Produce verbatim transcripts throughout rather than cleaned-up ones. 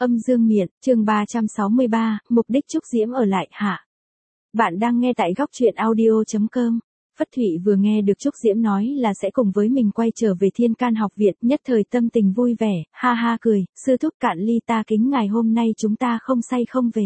Âm dương miện, chương ba trăm sáu mươi ba, mục đích Trúc Diễm ở lại hạ. Bạn đang nghe tại góc truyện audio chấm com. Phất Thụy vừa nghe được Trúc Diễm nói là sẽ cùng với mình quay trở về Thiên Can học viện, nhất thời tâm tình vui vẻ, ha ha cười, sư thúc cạn ly ta kính ngài hôm nay chúng ta không say không về.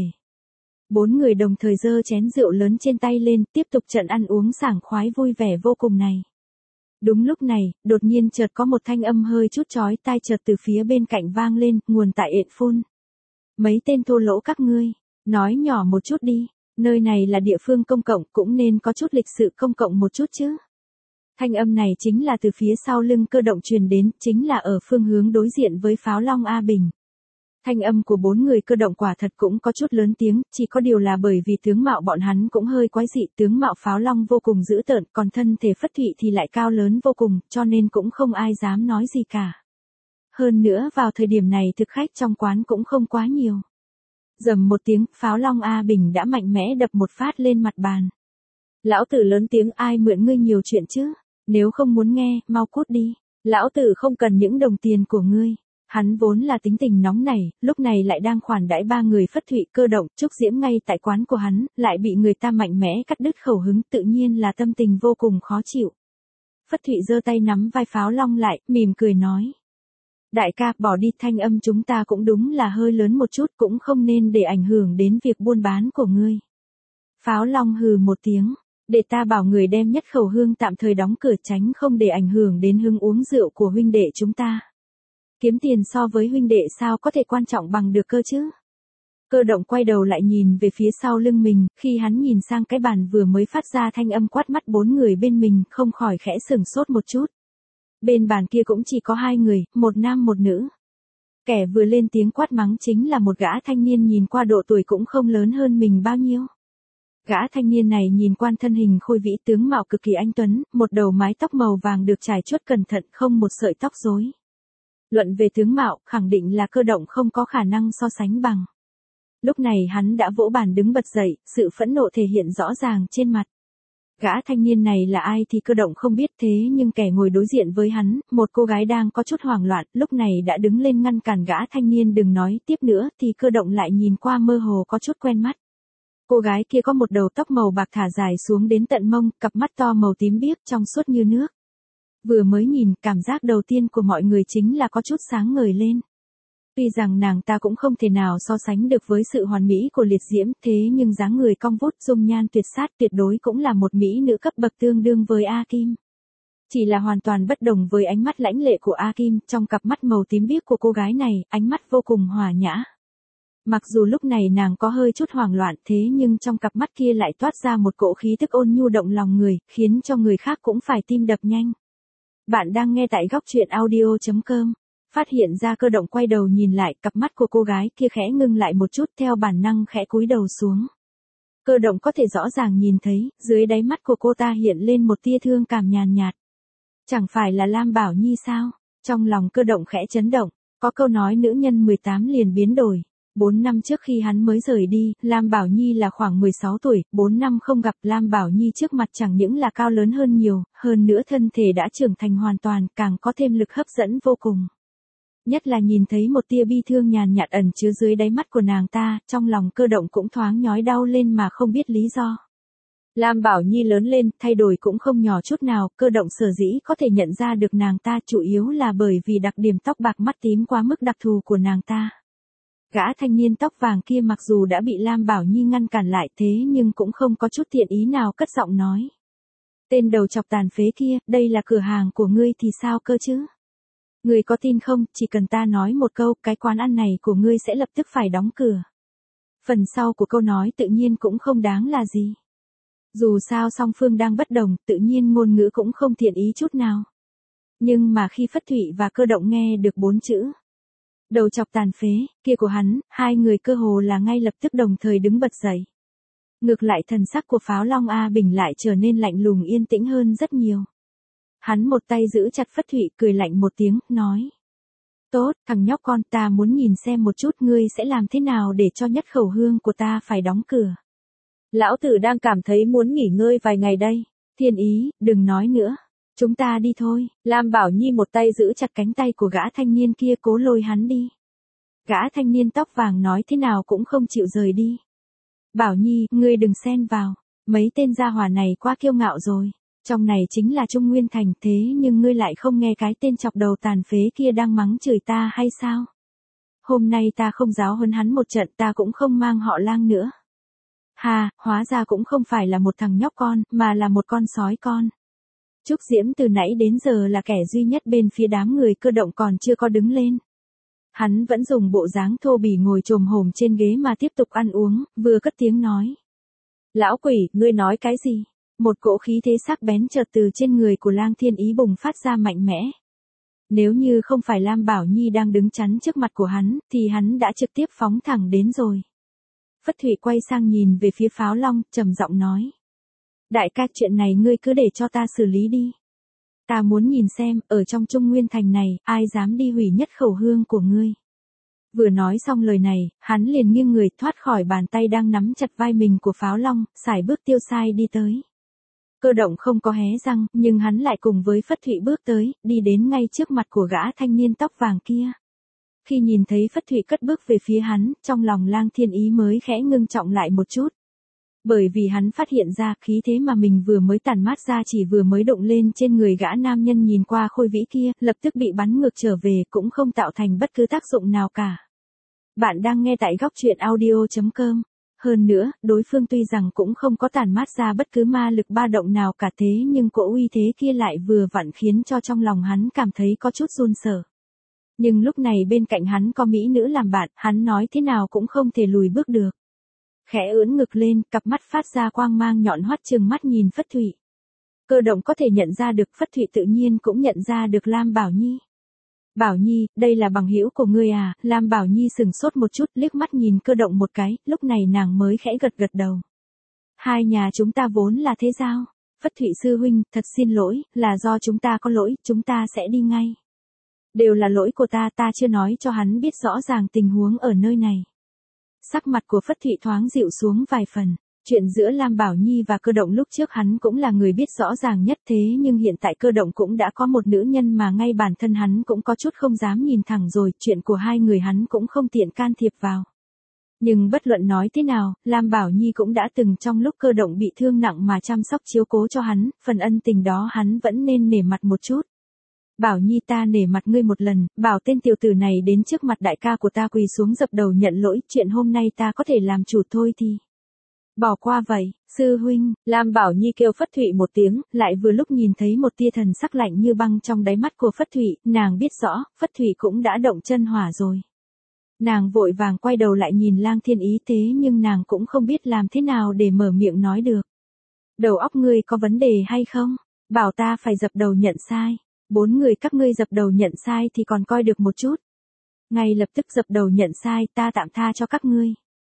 Bốn người đồng thời giơ chén rượu lớn trên tay lên, tiếp tục trận ăn uống sảng khoái vui vẻ vô cùng này. Đúng lúc này, đột nhiên chợt có một thanh âm hơi chút chói tai chợt từ phía bên cạnh vang lên, nguồn tại ện phun. Mấy tên thô lỗ các ngươi, nói nhỏ một chút đi, nơi này là địa phương công cộng cũng nên có chút lịch sự công cộng một chút chứ. Thanh âm này chính là từ phía sau lưng Cơ Động truyền đến, chính là ở phương hướng đối diện với Pháo Long A Bình. Thanh âm của bốn người Cơ Động quả thật cũng có chút lớn tiếng, chỉ có điều là bởi vì tướng mạo bọn hắn cũng hơi quái dị, tướng mạo Pháo Long vô cùng dữ tợn, còn thân thể Phất Thụy thì lại cao lớn vô cùng, cho nên cũng không ai dám nói gì cả. Hơn nữa vào thời điểm này thực khách trong quán cũng không quá nhiều. Rầm một tiếng, Pháo Long A Bình đã mạnh mẽ đập một phát lên mặt bàn. Lão tử lớn tiếng, ai mượn ngươi nhiều chuyện chứ, nếu không muốn nghe, mau cút đi, lão tử không cần những đồng tiền của ngươi. Hắn vốn là tính tình nóng nảy, lúc này lại đang khoản đãi ba người Phất Thụy, Cơ Động, Trúc Diễm ngay tại quán của hắn, lại bị người ta mạnh mẽ cắt đứt khẩu hứng, tự nhiên là tâm tình vô cùng khó chịu. Phất Thụy giơ tay nắm vai Pháo Long lại, mỉm cười nói. Đại ca, bỏ đi, thanh âm chúng ta cũng đúng là hơi lớn một chút, cũng không nên để ảnh hưởng đến việc buôn bán của ngươi. Pháo Long hừ một tiếng, để ta bảo người đem Nhất Khẩu Hương tạm thời đóng cửa tránh không để ảnh hưởng đến hứng uống rượu của huynh đệ chúng ta. Kiếm tiền so với huynh đệ sao có thể quan trọng bằng được cơ chứ? Cơ Động quay đầu lại nhìn về phía sau lưng mình, khi hắn nhìn sang cái bàn vừa mới phát ra thanh âm quát mắt bốn người bên mình, không khỏi khẽ sửng sốt một chút. Bên bàn kia cũng chỉ có hai người, một nam một nữ. Kẻ vừa lên tiếng quát mắng chính là một gã thanh niên nhìn qua độ tuổi cũng không lớn hơn mình bao nhiêu. Gã thanh niên này nhìn quan thân hình khôi vĩ, tướng mạo cực kỳ anh tuấn, một đầu mái tóc màu vàng được trải chuốt cẩn thận, không một sợi tóc rối. Luận về tướng mạo, khẳng định là Cơ Động không có khả năng so sánh bằng. Lúc này hắn đã vỗ bàn đứng bật dậy, sự phẫn nộ thể hiện rõ ràng trên mặt. Gã thanh niên này là ai thì Cơ Động không biết, thế nhưng kẻ ngồi đối diện với hắn, một cô gái đang có chút hoảng loạn, lúc này đã đứng lên ngăn cản gã thanh niên đừng nói tiếp nữa, thì Cơ Động lại nhìn qua mơ hồ có chút quen mắt. Cô gái kia có một đầu tóc màu bạc thả dài xuống đến tận mông, cặp mắt to màu tím biếc trong suốt như nước. Vừa mới nhìn, cảm giác đầu tiên của mọi người chính là có chút sáng ngời lên. Tuy rằng nàng ta cũng không thể nào so sánh được với sự hoàn mỹ của Liệt Diễm, thế nhưng dáng người cong vút, dung nhan tuyệt sát, tuyệt đối cũng là một mỹ nữ cấp bậc tương đương với A Kim. Chỉ là hoàn toàn bất đồng với ánh mắt lãnh lệ của A Kim, trong cặp mắt màu tím biếc của cô gái này, ánh mắt vô cùng hòa nhã. Mặc dù lúc này nàng có hơi chút hoảng loạn, thế nhưng trong cặp mắt kia lại toát ra một cỗ khí tức ôn nhu động lòng người, khiến cho người khác cũng phải tim đập nhanh. Bạn đang nghe tại góc truyện audio chấm com. Phát hiện ra Cơ Động quay đầu nhìn lại, cặp mắt của cô gái kia khẽ ngưng lại một chút, theo bản năng khẽ cúi đầu xuống. Cơ Động có thể rõ ràng nhìn thấy, dưới đáy mắt của cô ta hiện lên một tia thương cảm nhàn nhạt. Chẳng phải là Lam Bảo Nhi sao? Trong lòng Cơ Động khẽ chấn động, có câu nói nữ nhân mười tám liền biến đổi. Bốn năm trước khi hắn mới rời đi, Lam Bảo Nhi là khoảng mười sáu tuổi, bốn năm không gặp Lam Bảo Nhi trước mặt chẳng những là cao lớn hơn nhiều, hơn nữa thân thể đã trưởng thành hoàn toàn, càng có thêm lực hấp dẫn vô cùng. Nhất là nhìn thấy một tia bi thương nhàn nhạt ẩn chứa dưới đáy mắt của nàng ta, trong lòng Cơ Động cũng thoáng nhói đau lên mà không biết lý do. Lam Bảo Nhi lớn lên, thay đổi cũng không nhỏ chút nào, Cơ Động sở dĩ có thể nhận ra được nàng ta chủ yếu là bởi vì đặc điểm tóc bạc mắt tím quá mức đặc thù của nàng ta. Gã thanh niên tóc vàng kia mặc dù đã bị Lam Bảo Nhi ngăn cản lại thế nhưng cũng không có chút thiện ý nào cất giọng nói. Tên đầu chọc tàn phế kia, đây là cửa hàng của ngươi thì sao cơ chứ? Ngươi có tin không, chỉ cần ta nói một câu, cái quán ăn này của ngươi sẽ lập tức phải đóng cửa. Phần sau của câu nói tự nhiên cũng không đáng là gì. Dù sao song phương đang bất đồng, tự nhiên ngôn ngữ cũng không thiện ý chút nào. Nhưng mà khi Phất Thụy và Cơ Động nghe được bốn chữ đầu chọc tàn phế kia của hắn, hai người cơ hồ là ngay lập tức đồng thời đứng bật dậy. Ngược lại thần sắc của Pháo Long A Bình lại trở nên lạnh lùng yên tĩnh hơn rất nhiều. Hắn một tay giữ chặt Phất Thụy, cười lạnh một tiếng, nói. Tốt, thằng nhóc con, ta muốn nhìn xem một chút ngươi sẽ làm thế nào để cho Nhất Khẩu Hương của ta phải đóng cửa. Lão tử đang cảm thấy muốn nghỉ ngơi vài ngày đây. Thiên Ý, đừng nói nữa. Chúng ta đi thôi. Lam Bảo Nhi một tay giữ chặt cánh tay của gã thanh niên kia cố lôi hắn đi. Gã thanh niên tóc vàng nói thế nào cũng không chịu rời đi. Bảo Nhi, ngươi đừng xen vào. Mấy tên gia hỏa này quá kiêu ngạo rồi. Trong này chính là Trung Nguyên Thành thế nhưng ngươi lại không nghe cái tên chọc đầu tàn phế kia đang mắng chửi ta hay sao? Hôm nay ta không giáo huấn hắn một trận, ta cũng không mang họ Lang nữa. Hà, hóa ra cũng không phải là một thằng nhóc con, mà là một con sói con. Trúc Diễm từ nãy đến giờ là kẻ duy nhất bên phía đám người cơ động còn chưa có đứng lên. Hắn vẫn dùng bộ dáng thô bỉ ngồi chồm hổm trên ghế mà tiếp tục ăn uống, vừa cất tiếng nói. Lão quỷ, ngươi nói cái gì? Một cỗ khí thế sắc bén chợt từ trên người của Lang Thiên Ý bùng phát ra mạnh mẽ. Nếu như không phải Lam Bảo Nhi đang đứng chắn trước mặt của hắn, thì hắn đã trực tiếp phóng thẳng đến rồi. Phất Thụy quay sang nhìn về phía Pháo Long, trầm giọng nói. Đại ca, chuyện này ngươi cứ để cho ta xử lý đi. Ta muốn nhìn xem, ở trong Trung Nguyên Thành này, ai dám đi hủy nhất khẩu hương của ngươi. Vừa nói xong lời này, hắn liền nghiêng người thoát khỏi bàn tay đang nắm chặt vai mình của Pháo Long, sải bước tiêu sai đi tới. Cơ động không có hé răng, nhưng hắn lại cùng với Phất Thụy bước tới, đi đến ngay trước mặt của gã thanh niên tóc vàng kia. Khi nhìn thấy Phất Thụy cất bước về phía hắn, trong lòng Lang Thiên Ý mới khẽ ngưng trọng lại một chút. Bởi vì hắn phát hiện ra khí thế mà mình vừa mới tản mát ra chỉ vừa mới động lên trên người gã nam nhân nhìn qua khôi vĩ kia, lập tức bị bắn ngược trở về cũng không tạo thành bất cứ tác dụng nào cả. Bạn đang nghe tại góc truyện audio chấm com. Hơn nữa, đối phương tuy rằng cũng không có tản mát ra bất cứ ma lực ba động nào cả thế nhưng cỗ uy thế kia lại vừa vặn khiến cho trong lòng hắn cảm thấy có chút run sợ. Nhưng lúc này bên cạnh hắn có mỹ nữ làm bạn, hắn nói thế nào cũng không thể lùi bước được. Khẽ ưỡn ngực lên, cặp mắt phát ra quang mang nhọn hoắt trừng mắt nhìn Phất Thụy. Cơ động có thể nhận ra được, Phất Thụy tự nhiên cũng nhận ra được Lam Bảo Nhi. Bảo Nhi, đây là bằng hữu của ngươi à? Lam Bảo Nhi sừng sốt một chút, liếc mắt nhìn cơ động một cái, lúc này nàng mới khẽ gật gật đầu. Hai nhà chúng ta vốn là thế giao. Phất Thụy sư huynh, thật xin lỗi, là do chúng ta có lỗi, chúng ta sẽ đi ngay. Đều là lỗi của ta, ta chưa nói cho hắn biết rõ ràng tình huống ở nơi này. Sắc mặt của Phất Thụy thoáng dịu xuống vài phần. Chuyện giữa Lam Bảo Nhi và cơ động lúc trước hắn cũng là người biết rõ ràng nhất thế nhưng hiện tại cơ động cũng đã có một nữ nhân mà ngay bản thân hắn cũng có chút không dám nhìn thẳng rồi, chuyện của hai người hắn cũng không tiện can thiệp vào. Nhưng bất luận nói thế nào, Lam Bảo Nhi cũng đã từng trong lúc cơ động bị thương nặng mà chăm sóc chiếu cố cho hắn, phần ân tình đó hắn vẫn nên nể mặt một chút. Bảo Nhi, ta nể mặt ngươi một lần, bảo tên tiểu tử này đến trước mặt đại ca của ta quỳ xuống dập đầu nhận lỗi, chuyện hôm nay ta có thể làm chủ thôi thì. Bỏ qua vậy, sư huynh. Lam Bảo Nhi kêu Phất Thụy một tiếng, lại vừa lúc nhìn thấy một tia thần sắc lạnh như băng trong đáy mắt của Phất Thụy, nàng biết rõ, Phất Thụy cũng đã động chân hỏa rồi. Nàng vội vàng quay đầu lại nhìn Lang Thiên Ý thế nhưng nàng cũng không biết làm thế nào để mở miệng nói được. Đầu óc ngươi có vấn đề hay không? Bảo ta phải dập đầu nhận sai. Bốn người các ngươi dập đầu nhận sai thì còn coi được một chút. Ngay lập tức dập đầu nhận sai, ta tạm tha cho các ngươi.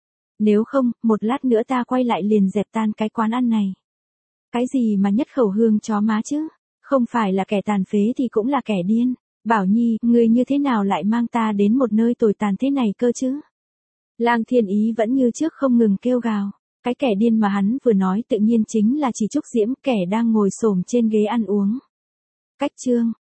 Nếu không, một lát nữa ta quay lại liền dẹp tan cái quán ăn này. Cái gì mà nhất khẩu hương chó má chứ? Không phải là kẻ tàn phế thì cũng là kẻ điên. Bảo Nhi, ngươi như thế nào lại mang ta đến một nơi tồi tàn thế này cơ chứ? Lang Thiên Ý vẫn như trước không ngừng kêu gào. Cái kẻ điên mà hắn vừa nói tự nhiên chính là chỉ Trúc Diễm, kẻ đang ngồi xổm trên ghế ăn uống. Cách chương